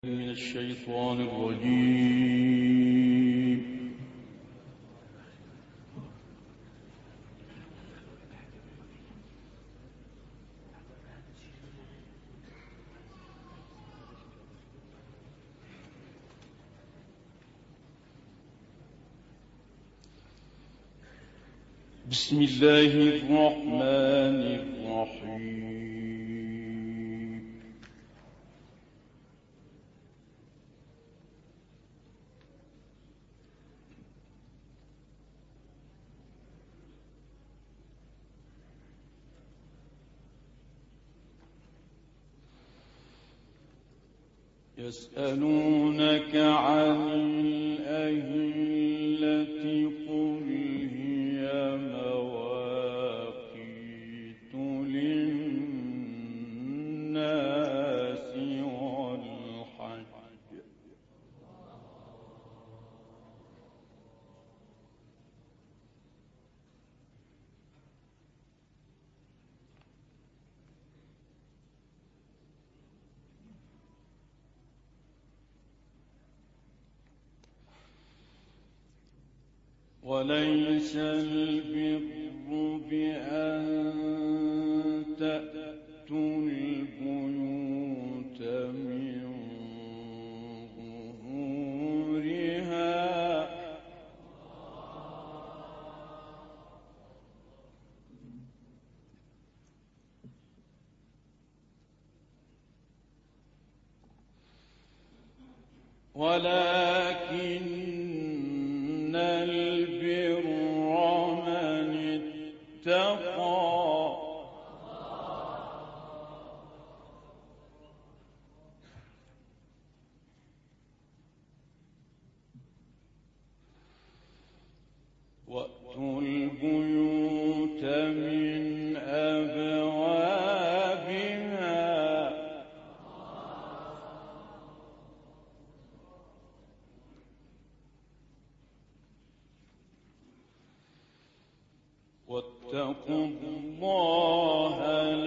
من الشيطان الرجيم. بسم الله الرحمن الرحيم. يسألونك عن الأهلة قل هي مواقيت للناس والحج وليس البر بأن تأتوا البيوت من ظهورها ولكن البر من اتقى وأتوا البيوت من أبوابها واتقوا الله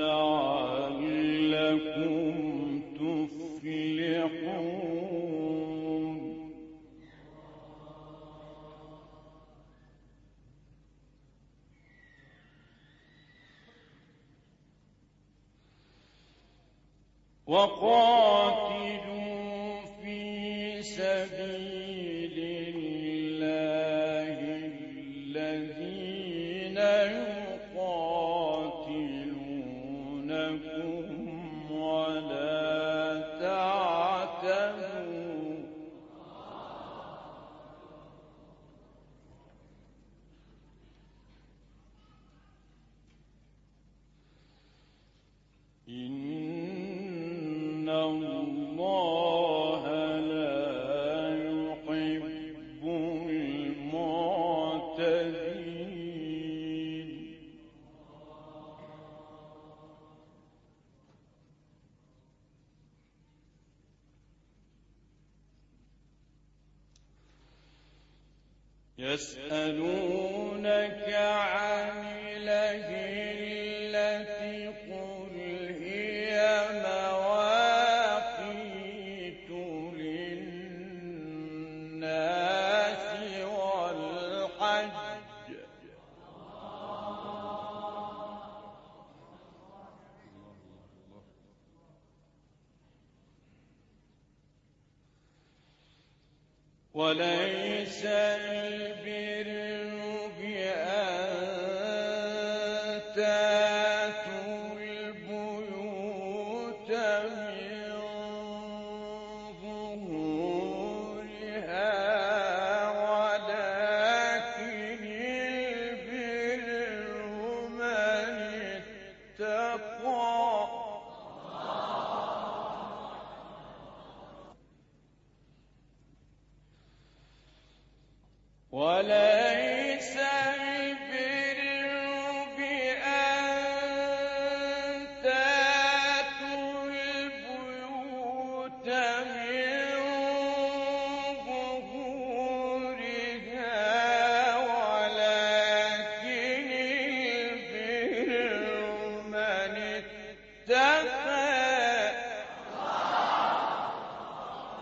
لعلكم تفلحون. وقاتلوا في سبيل الله الذين يقاتلونكم ولا تعتدوا إن الله لا يحب المعتدين. يسألونك عن الأهلة قل هي مواقيت للناس والحج وليس البر بأن تأتوا البيوت من ظهورها ولكن البر من اتقى وليس البر بأن تأتوا البيوت من ظهورها ولكن البر من اتقى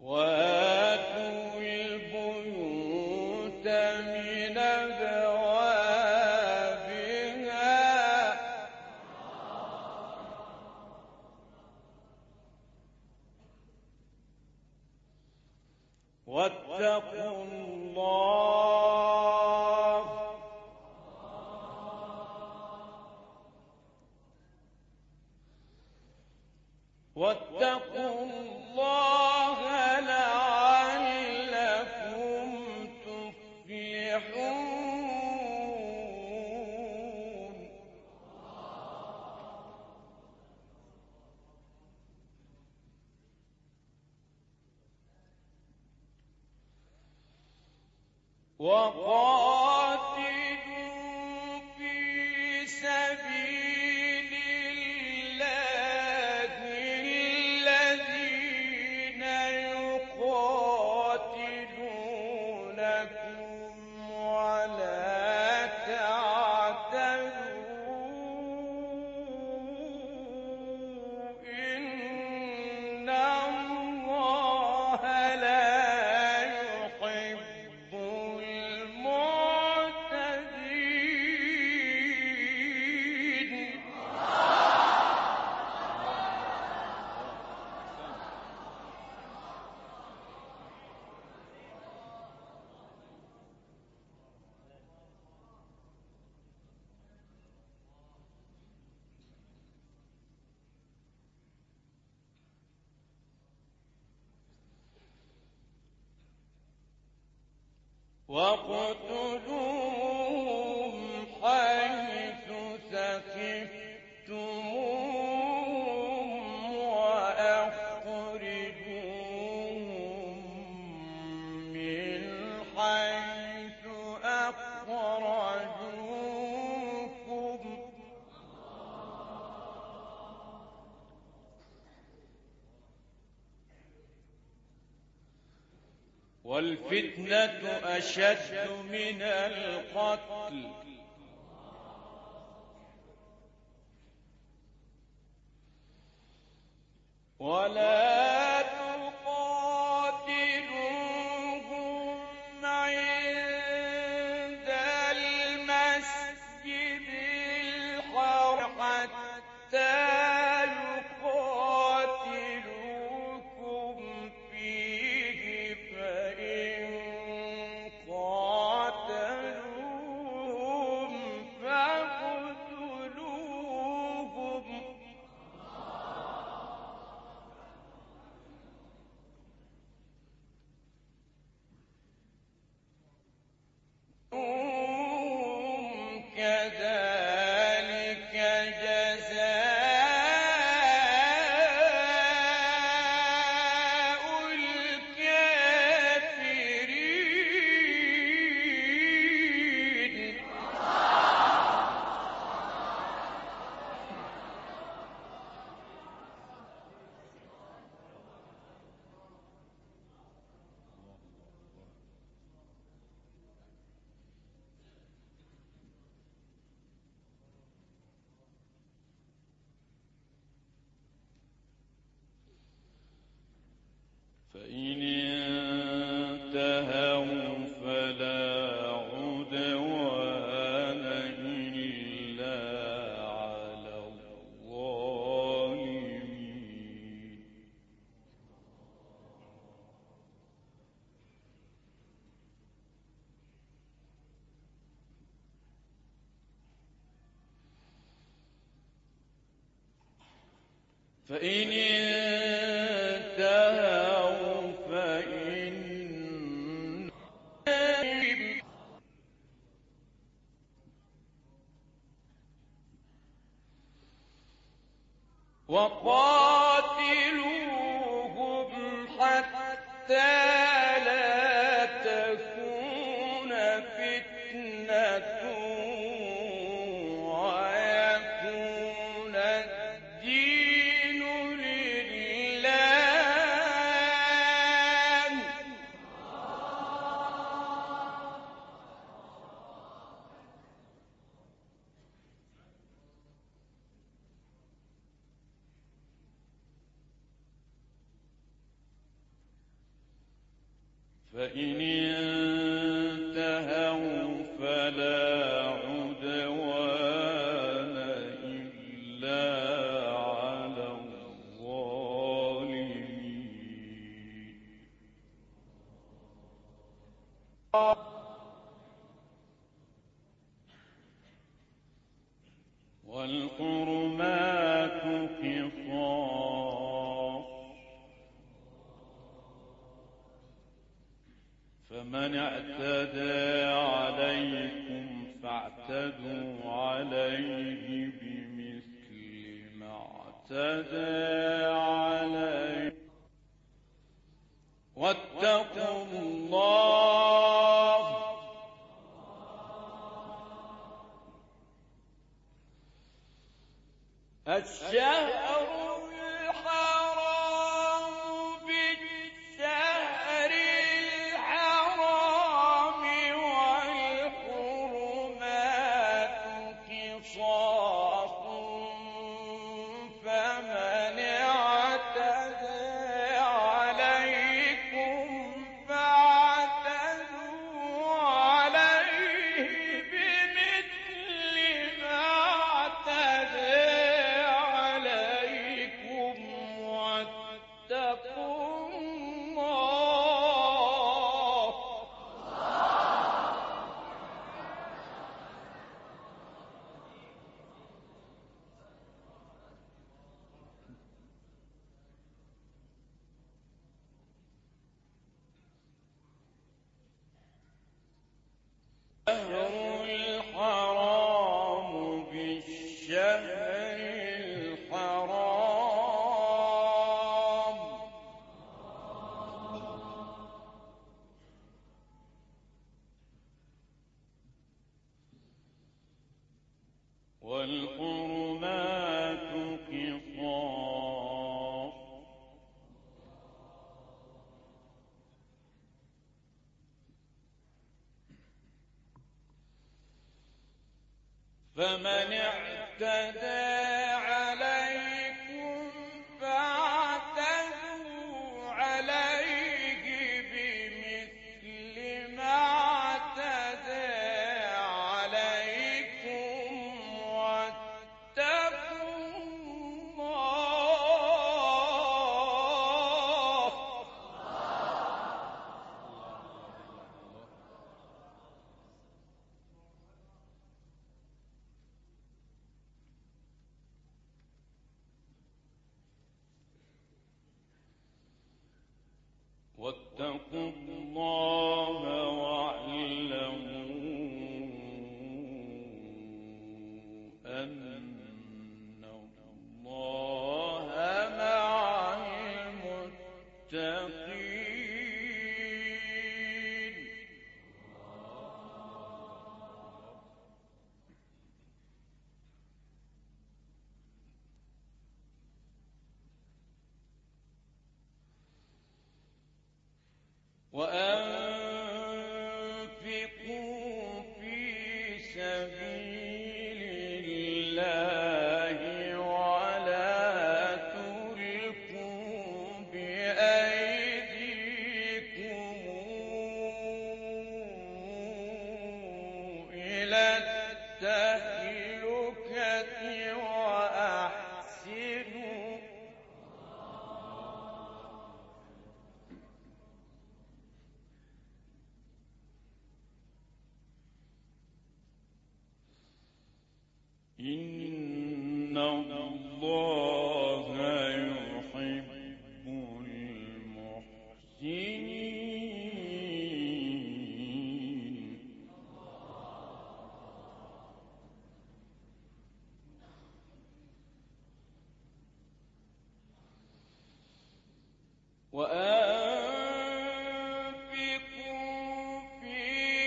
وَآتُوا الْبُيُوتَ مِنْ أَبْوَابِهَا وَاتَّقُوا اللَّهَ لَعَلَّكُمْ تُفْلِحُونَ وَقَاتِلُوا فِي سَبِيلِ اللَّهِ الَّذِينَ يُقَاتِلُونَكُمْ وَلَا تَعْتَدُوا ۚ إِنَّ اللَّهَ لَا يُحِبُّ الْمُعْتَدِينَ وَاقْتُلُوهُمْ حَيْثُ ثَقِفْتُمُوهُمْ وَأَخْرِجُوهُم مِّنْ حَيْثُ أَخْرَجُوكُمْ ۚ وَالْفِتْنَةُ أَشَدُّ مِنَ الْقَتْلِ ۗ وَلَا تُقَاتِلُوهُمْ عِندَ الْمَسْجِدِ الْحَرَامِ حَتَّىٰ يُقَاتِلُوكُمْ فِيهِ ۖ فَإِن قَاتَلُوكُمْ فَاقْتُلُوهُمْ كَذَٰلِكَ جَزَاءُ الْكَافِرِينَ فَإِنِ انتَهَوْا فَلَا عُدْوَانَ إِلَّا عَلَى الظَّالِمِينَ فَإِنِ انتَهَوْا فَإِنَّ وَقَاتِلُوهُمْ حَتَّىٰ لَا تَكُونَ فِتْنَةٌ وَيَكُونَ الدِّينُ لِلَّهِ ۖ فإن انتهوا فلا عدوان إلا على الظالمين. والحرمات قصاص، فمن اعتدى عليكم فاعتدوا عليه بمثل ما اعتدى عليه، واتقوا الله الشهر الحرام بالشهر الحرام والحرمات قصاص، فمن اعتدى عليكم فاعتدوا عليه بمثل ما اعتدى عليكم، واتقوا الله الشهر الحرام بالشهر الحرام والحرمات قصاص، فمن اعتدى عليكم فاعتدوا عليه بمثل ما اعتدى عليكم، واتقوا الله واتقوا الله واعلموا أن الله مع المتقين. وأنفقوا في سبيل الله ولا تلقوا بأيديكم إلى التهلكة وأحسنوا إن الله يحب المحسنين. وأنفقوا في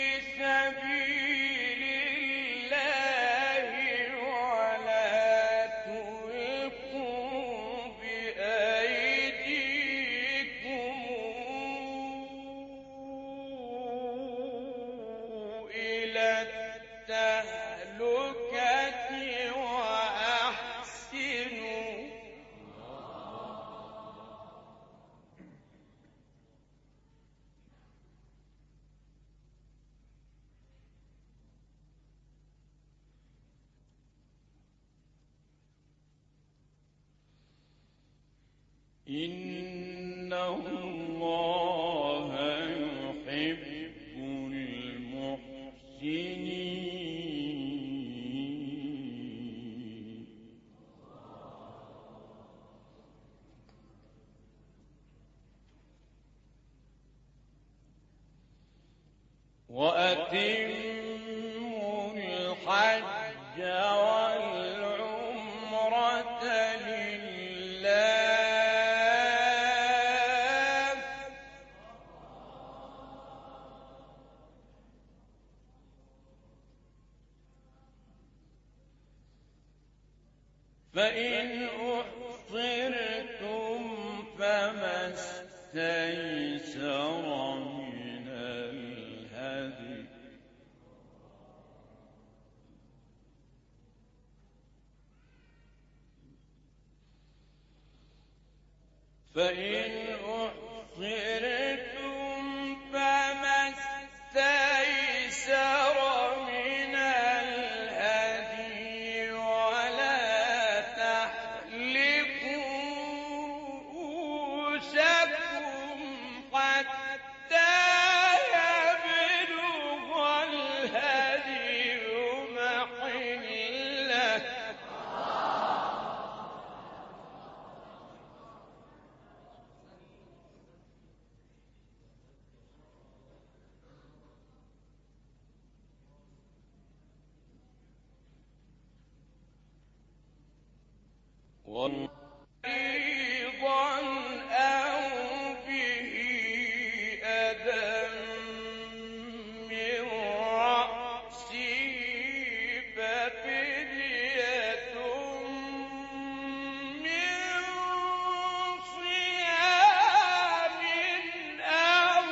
سبيل الله ولا تلقوا بأيديكم إلى التهلكة وأحسنوا إن الله يحب المحسنين. وأتموا الحج والعمرة لله، فإن أحصرتم فما استيسر من الهدي، فإن أحصرتم فما استيسر من الهدي، ولا تحلقوا رؤوسكم حتى يبلغ الهدي محله، مريضا أو به أذى من رأسه ففدية من صيام أو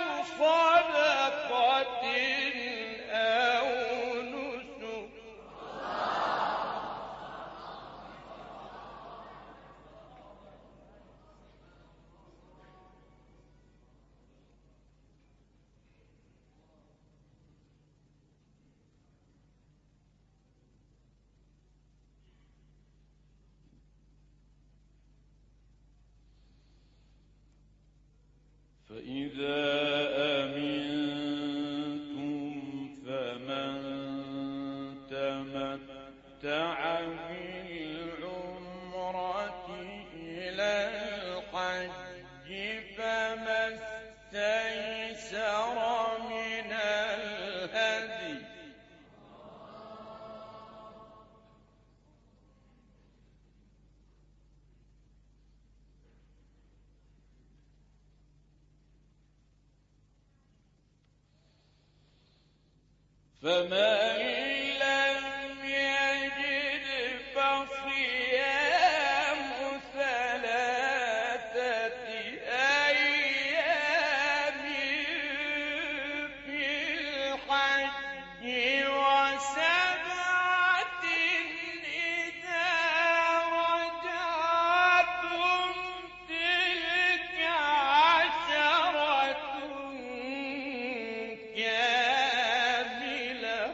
صدقة أو نسك، فإذا أمنتم فمن تمتع بالعمرة إلى الحج فما استيسر من الهدي، فمن لم يجد فصيام ثلاثة أيام في الحج وسبعة إذا رجعتم، تلك عشرة كاملة.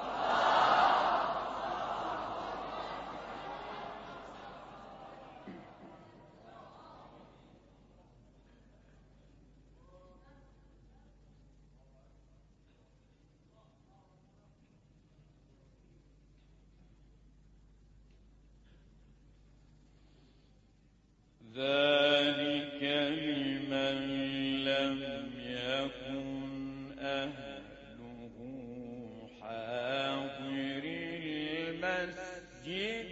ذلك لمن لم يكن أهله حاضر المسجد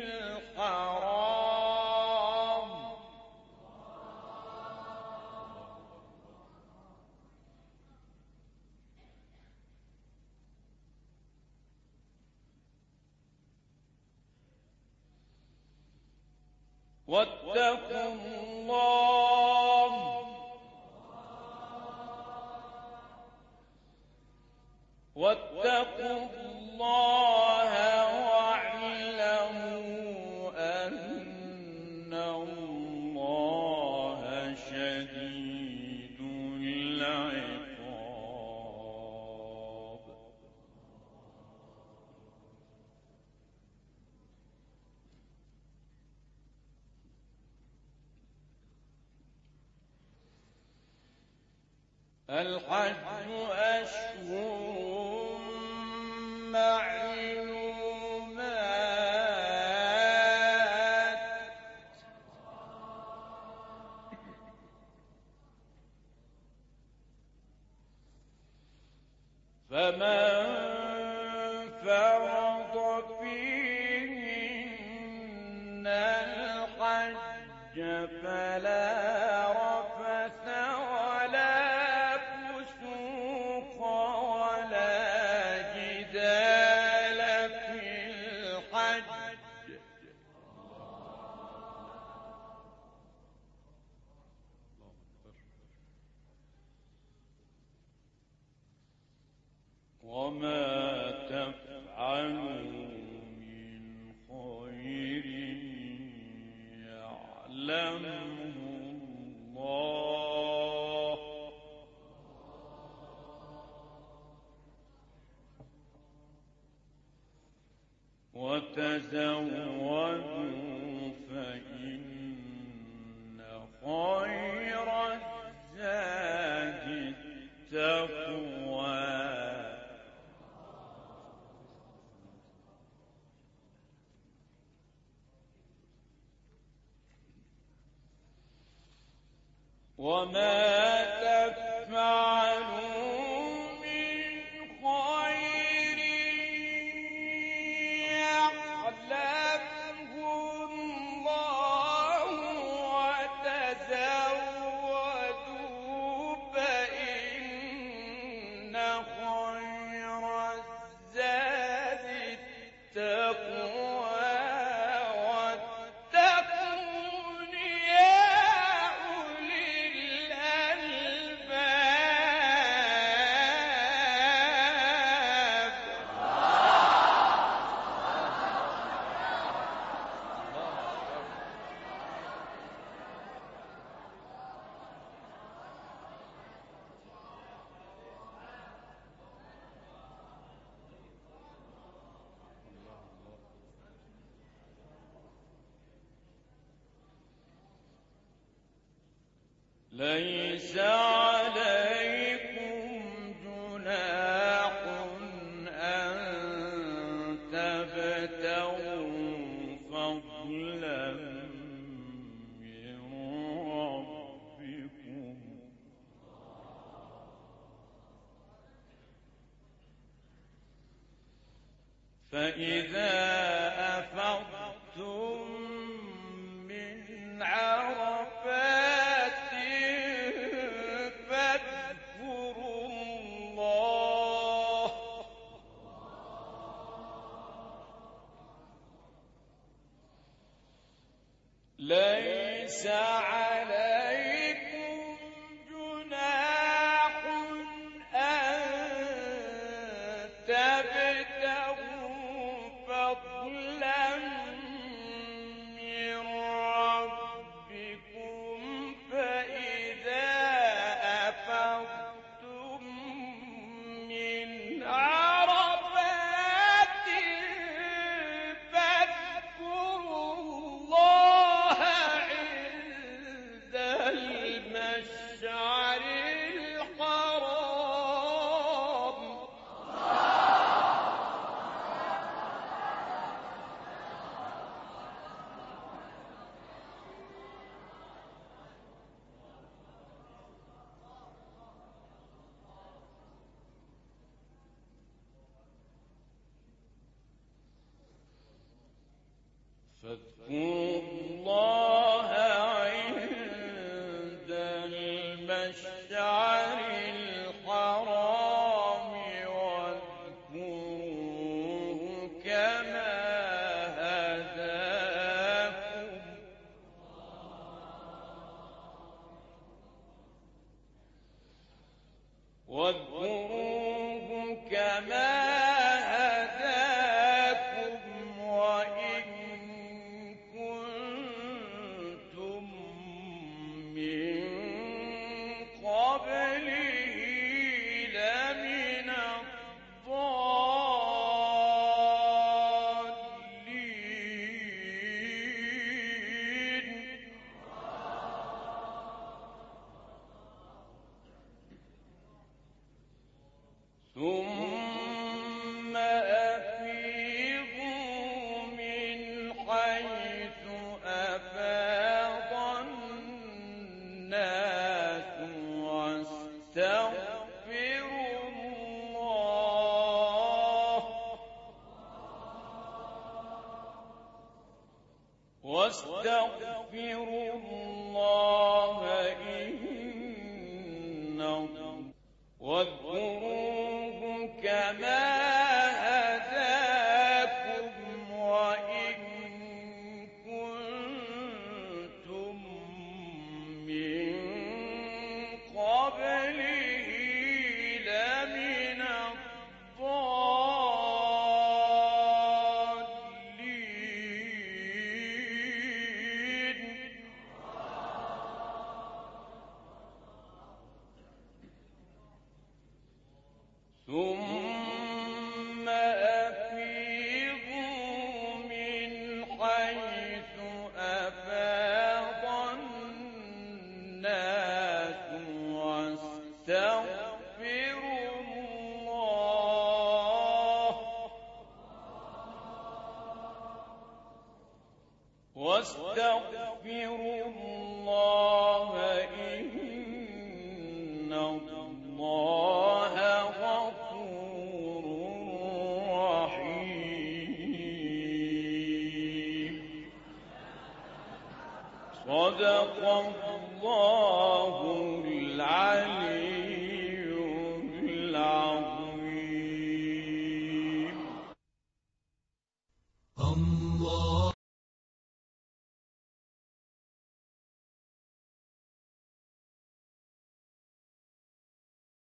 الحرام، واتقوا الله واعلموا أن الله شديد العقاب. الحج أشهر معلومات فمن فرض فيهن الحج فلا رفث ولا فسوق ولا جدال في الحج وما تفعلوا من خير يعلمه الله وتزودوا فإن خير الزاد التقوى وما تفعلوا من خير يعلمه الله وتزودوا فإن خير الزاد التقوى واتقون يا أولي الألباب ليس عليكم جناح أن تبتغوا فضلا من ربكم فإذا أفضتم من عرفات فاذكروا الله ليس عليكم جناح أن تبتغوا فضلا من ربكم فإذا أفضتم من عرفات فاذكروا الله عند المشعر الحرام فاذكروا الله عند المشعر الحرام واذكروه كما هداكم وإن كنتم من قبله لمن الضالين ثم أفيضوا من حيث أفاض الناس واستغفروا الله واذكروه كما هداكم وإن كنتم من قبله لمن الضالين. ثم أفيضوا من حيث أفاض الناس واستغفروا الله إن الله غفور رحيم. صدق الله العلي